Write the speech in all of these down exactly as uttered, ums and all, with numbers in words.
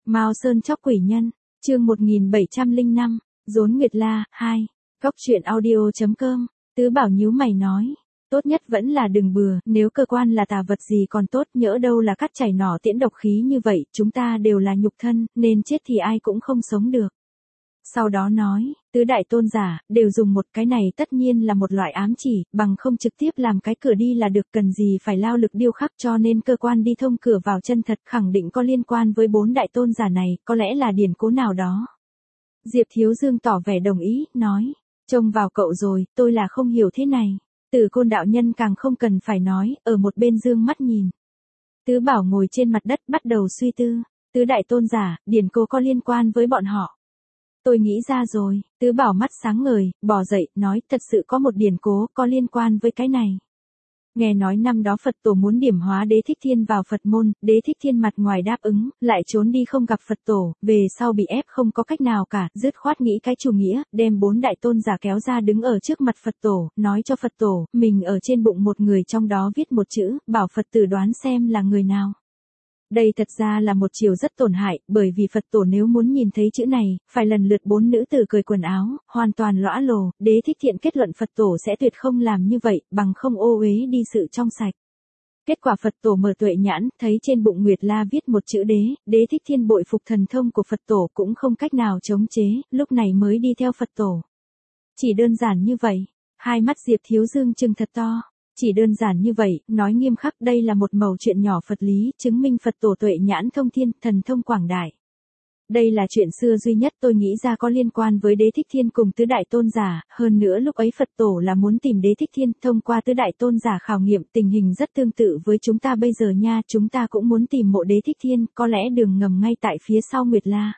Mao Sơn chóc quỷ nhân, chương một nghìn bảy trăm lẻ năm, Rốn Nguyệt La, hai. Cóc truyện audio chấm com, Tứ Bảo nhíu mày nói. Tốt nhất vẫn là đừng bừa, nếu cơ quan là tà vật gì còn tốt, nhỡ đâu là cắt chảy nỏ tiễn độc khí như vậy, chúng ta đều là nhục thân, nên chết thì ai cũng không sống được. Sau đó nói, tứ đại tôn giả, đều dùng một cái này tất nhiên là một loại ám chỉ, bằng không trực tiếp làm cái cửa đi là được, cần gì phải lao lực điêu khắc, cho nên cơ quan đi thông cửa vào chân thật khẳng định có liên quan với bốn đại tôn giả này, có lẽ là điển cố nào đó. Diệp Thiếu Dương tỏ vẻ đồng ý, nói, trông vào cậu rồi, tôi là không hiểu thế này. Từ Côn đạo nhân càng không cần phải nói, ở một bên dương mắt nhìn. Tứ Bảo ngồi trên mặt đất bắt đầu suy tư, tứ đại tôn giả, điển cố có liên quan với bọn họ. Tôi nghĩ ra rồi, Tứ Bảo mắt sáng ngời, bò dậy, nói, thật sự có một điển cố có liên quan với cái này. Nghe nói năm đó Phật tổ muốn điểm hóa Đế Thích Thiên vào Phật môn, Đế Thích Thiên mặt ngoài đáp ứng, lại trốn đi không gặp Phật tổ, về sau bị ép không có cách nào cả, dứt khoát nghĩ cái chủ nghĩa, đem bốn đại tôn giả kéo ra đứng ở trước mặt Phật tổ, nói cho Phật tổ, mình ở trên bụng một người trong đó viết một chữ, bảo Phật tử đoán xem là người nào. Đây thật ra là một chiều rất tổn hại, bởi vì Phật tổ nếu muốn nhìn thấy chữ này, phải lần lượt bốn nữ tử cởi quần áo, hoàn toàn lõa lồ, Đế Thích Thiện kết luận Phật tổ sẽ tuyệt không làm như vậy, bằng không ô uế đi sự trong sạch. Kết quả Phật tổ mở tuệ nhãn, thấy trên bụng Nguyệt La viết một chữ đế, Đế Thích Thiên bội phục thần thông của Phật tổ cũng không cách nào chống chế, lúc này mới đi theo Phật tổ. Chỉ đơn giản như vậy, hai mắt Diệp Thiếu Dương trừng thật to. Chỉ đơn giản như vậy, nói nghiêm khắc đây là một mẩu chuyện nhỏ Phật lý, chứng minh Phật tổ tuệ nhãn thông thiên, thần thông quảng đại. Đây là chuyện xưa duy nhất tôi nghĩ ra có liên quan với Đế Thích Thiên cùng tứ đại tôn giả, hơn nữa lúc ấy Phật tổ là muốn tìm Đế Thích Thiên, thông qua tứ đại tôn giả khảo nghiệm, tình hình rất tương tự với chúng ta bây giờ nha, chúng ta cũng muốn tìm mộ Đế Thích Thiên, có lẽ đường ngầm ngay tại phía sau Nguyệt La.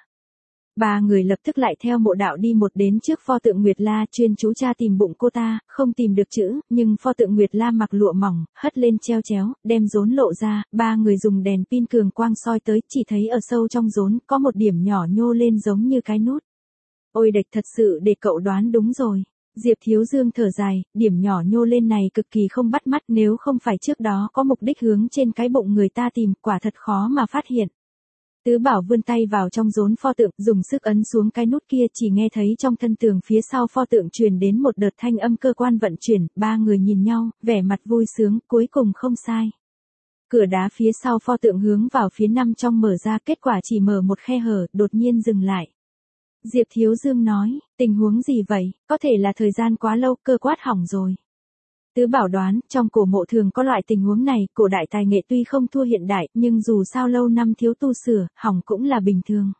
Ba người lập tức lại theo mộ đạo đi một đến trước pho tượng Nguyệt La, chuyên chú tra tìm bụng cô ta, không tìm được chữ, nhưng pho tượng Nguyệt La mặc lụa mỏng, hất lên treo chéo, đem rốn lộ ra, ba người dùng đèn pin cường quang soi tới, chỉ thấy ở sâu trong rốn, có một điểm nhỏ nhô lên giống như cái nút. Ôi đệch, thật sự để cậu đoán đúng rồi. Diệp Thiếu Dương thở dài, điểm nhỏ nhô lên này cực kỳ không bắt mắt, nếu không phải trước đó có mục đích hướng trên cái bụng người ta tìm, quả thật khó mà phát hiện. Tứ Bảo vươn tay vào trong rốn pho tượng, dùng sức ấn xuống cái nút kia, chỉ nghe thấy trong thân tường phía sau pho tượng truyền đến một đợt thanh âm cơ quan vận chuyển, ba người nhìn nhau, vẻ mặt vui sướng, cuối cùng không sai. Cửa đá phía sau pho tượng hướng vào phía năm trong mở ra, kết quả chỉ mở một khe hở, đột nhiên dừng lại. Diệp Thiếu Dương nói, tình huống gì vậy, có thể là thời gian quá lâu, cơ quát hỏng rồi. Tứ Bảo đoán, trong cổ mộ thường có loại tình huống này, cổ đại tài nghệ tuy không thua hiện đại, nhưng dù sao lâu năm thiếu tu sửa, hỏng cũng là bình thường.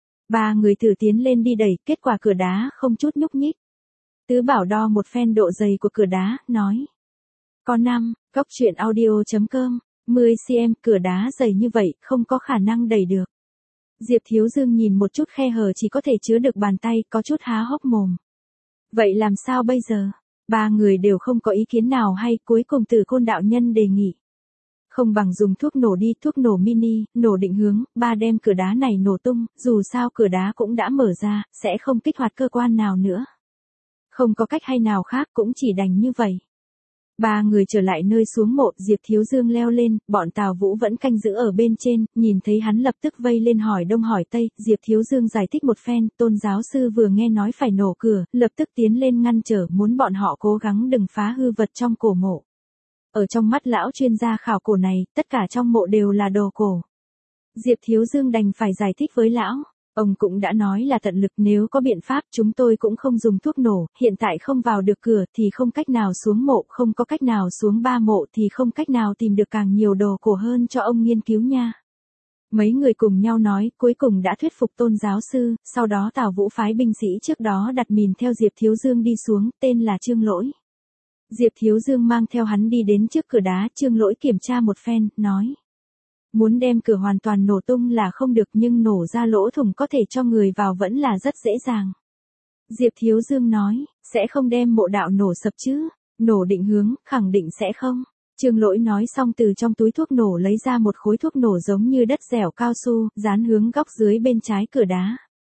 Ba người thử tiến lên đi đẩy, kết quả cửa đá không chút nhúc nhích. Tứ Bảo đo một phen độ dày của cửa đá, nói. Có năm, cóc truyện audio chấm com, mười xăng-ti-mét, cửa đá dày như vậy, không có khả năng đẩy được. Diệp Thiếu Dương nhìn một chút khe hở chỉ có thể chứa được bàn tay, có chút há hốc mồm. Vậy làm sao bây giờ? Ba người đều không có ý kiến nào hay, cuối cùng Từ Côn đạo nhân đề nghị. Không bằng dùng thuốc nổ đi, thuốc nổ mini, nổ định hướng, ba đem cửa đá này nổ tung, dù sao cửa đá cũng đã mở ra, sẽ không kích hoạt cơ quan nào nữa. Không có cách hay nào khác, cũng chỉ đành như vậy. Ba người trở lại nơi xuống mộ, Diệp Thiếu Dương leo lên, bọn Tào Vũ vẫn canh giữ ở bên trên, nhìn thấy hắn lập tức vây lên hỏi đông hỏi tây, Diệp Thiếu Dương giải thích một phen, Tôn giáo sư vừa nghe nói phải nổ cửa, lập tức tiến lên ngăn trở, muốn bọn họ cố gắng đừng phá hư vật trong cổ mộ. Ở trong mắt lão chuyên gia khảo cổ này, tất cả trong mộ đều là đồ cổ. Diệp Thiếu Dương đành phải giải thích với lão. Ông cũng đã nói là tận lực, nếu có biện pháp chúng tôi cũng không dùng thuốc nổ, hiện tại không vào được cửa thì không cách nào xuống mộ, không có cách nào xuống ba mộ thì không cách nào tìm được càng nhiều đồ cổ hơn cho ông nghiên cứu nha. Mấy người cùng nhau nói, cuối cùng đã thuyết phục Tôn giáo sư, sau đó Tào Vũ phái binh sĩ trước đó đặt mìn theo Diệp Thiếu Dương đi xuống, tên là Trương Lỗi. Diệp Thiếu Dương mang theo hắn đi đến trước cửa đá, Trương Lỗi kiểm tra một phen, nói. Muốn đem cửa hoàn toàn nổ tung là không được, nhưng nổ ra lỗ thủng có thể cho người vào vẫn là rất dễ dàng. Diệp Thiếu Dương nói, sẽ không đem mộ đạo nổ sập chứ, nổ định hướng, khẳng định sẽ không. Trương Lỗi nói xong từ trong túi thuốc nổ lấy ra một khối thuốc nổ giống như đất dẻo cao su, dán hướng góc dưới bên trái cửa đá.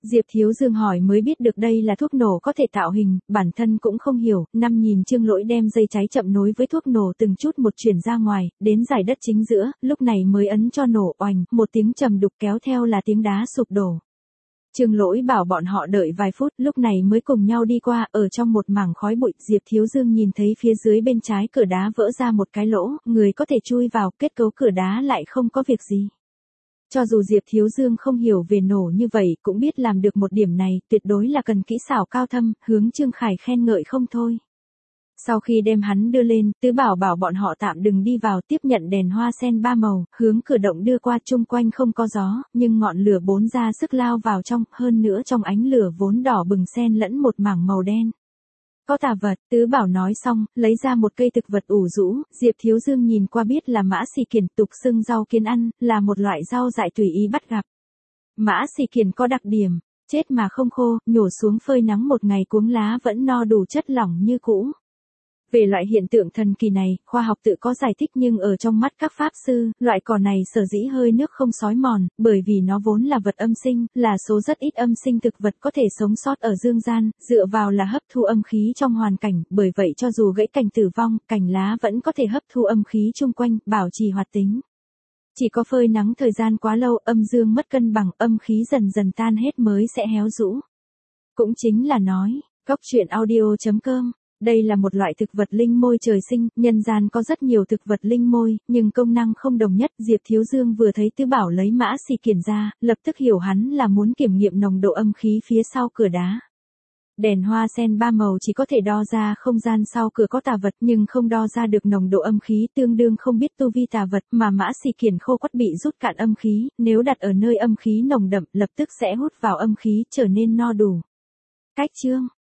Diệp Thiếu Dương hỏi mới biết được đây là thuốc nổ có thể tạo hình, bản thân cũng không hiểu, năm nhìn Trương Lỗi đem dây cháy chậm nối với thuốc nổ từng chút một chuyển ra ngoài, đến giải đất chính giữa, lúc này mới ấn cho nổ oành, một tiếng trầm đục kéo theo là tiếng đá sụp đổ. Trương Lỗi bảo bọn họ đợi vài phút, lúc này mới cùng nhau đi qua, ở trong một mảng khói bụi, Diệp Thiếu Dương nhìn thấy phía dưới bên trái cửa đá vỡ ra một cái lỗ, người có thể chui vào, kết cấu cửa đá lại không có việc gì. Cho dù Diệp Thiếu Dương không hiểu về nổ như vậy, cũng biết làm được một điểm này, tuyệt đối là cần kỹ xảo cao thâm, hướng Trương Khải khen ngợi không thôi. Sau khi đem hắn đưa lên, Tứ Bảo bảo bọn họ tạm đừng đi vào, tiếp nhận đèn hoa sen ba màu, hướng cửa động đưa qua, chung quanh không có gió, nhưng ngọn lửa bốn ra sức lao vào trong, hơn nữa trong ánh lửa vốn đỏ bừng xen lẫn một mảng màu đen. Có tà vật, Tứ Bảo nói xong, lấy ra một cây thực vật ủ rũ, Diệp Thiếu Dương nhìn qua biết là mã xì kiển, tục xưng rau kiến ăn, là một loại rau dại tùy ý bắt gặp. Mã xì kiển có đặc điểm, chết mà không khô, nhổ xuống phơi nắng một ngày cuống lá vẫn no đủ chất lỏng như cũ. Về loại hiện tượng thần kỳ này, khoa học tự có giải thích nhưng ở trong mắt các pháp sư, loại cỏ này sở dĩ hơi nước không xói mòn, bởi vì nó vốn là vật âm sinh, là số rất ít âm sinh thực vật có thể sống sót ở dương gian, dựa vào là hấp thu âm khí trong hoàn cảnh, bởi vậy cho dù gãy cành tử vong, cành lá vẫn có thể hấp thu âm khí chung quanh, bảo trì hoạt tính. Chỉ có phơi nắng thời gian quá lâu, âm dương mất cân bằng, âm khí dần dần tan hết mới sẽ héo rũ. Cũng chính là nói, góc truyện audio chấm com. Đây là một loại thực vật linh môi trời sinh, nhân gian có rất nhiều thực vật linh môi, nhưng công năng không đồng nhất. Diệp Thiếu Dương vừa thấy Tứ Bảo lấy mã xì kiển ra, lập tức hiểu hắn là muốn kiểm nghiệm nồng độ âm khí phía sau cửa đá. Đèn hoa sen ba màu chỉ có thể đo ra không gian sau cửa có tà vật nhưng không đo ra được nồng độ âm khí, tương đương không biết tu vi tà vật, mà mã xì kiển khô quắt bị rút cạn âm khí, nếu đặt ở nơi âm khí nồng đậm lập tức sẽ hút vào âm khí trở nên no đủ. Cách chương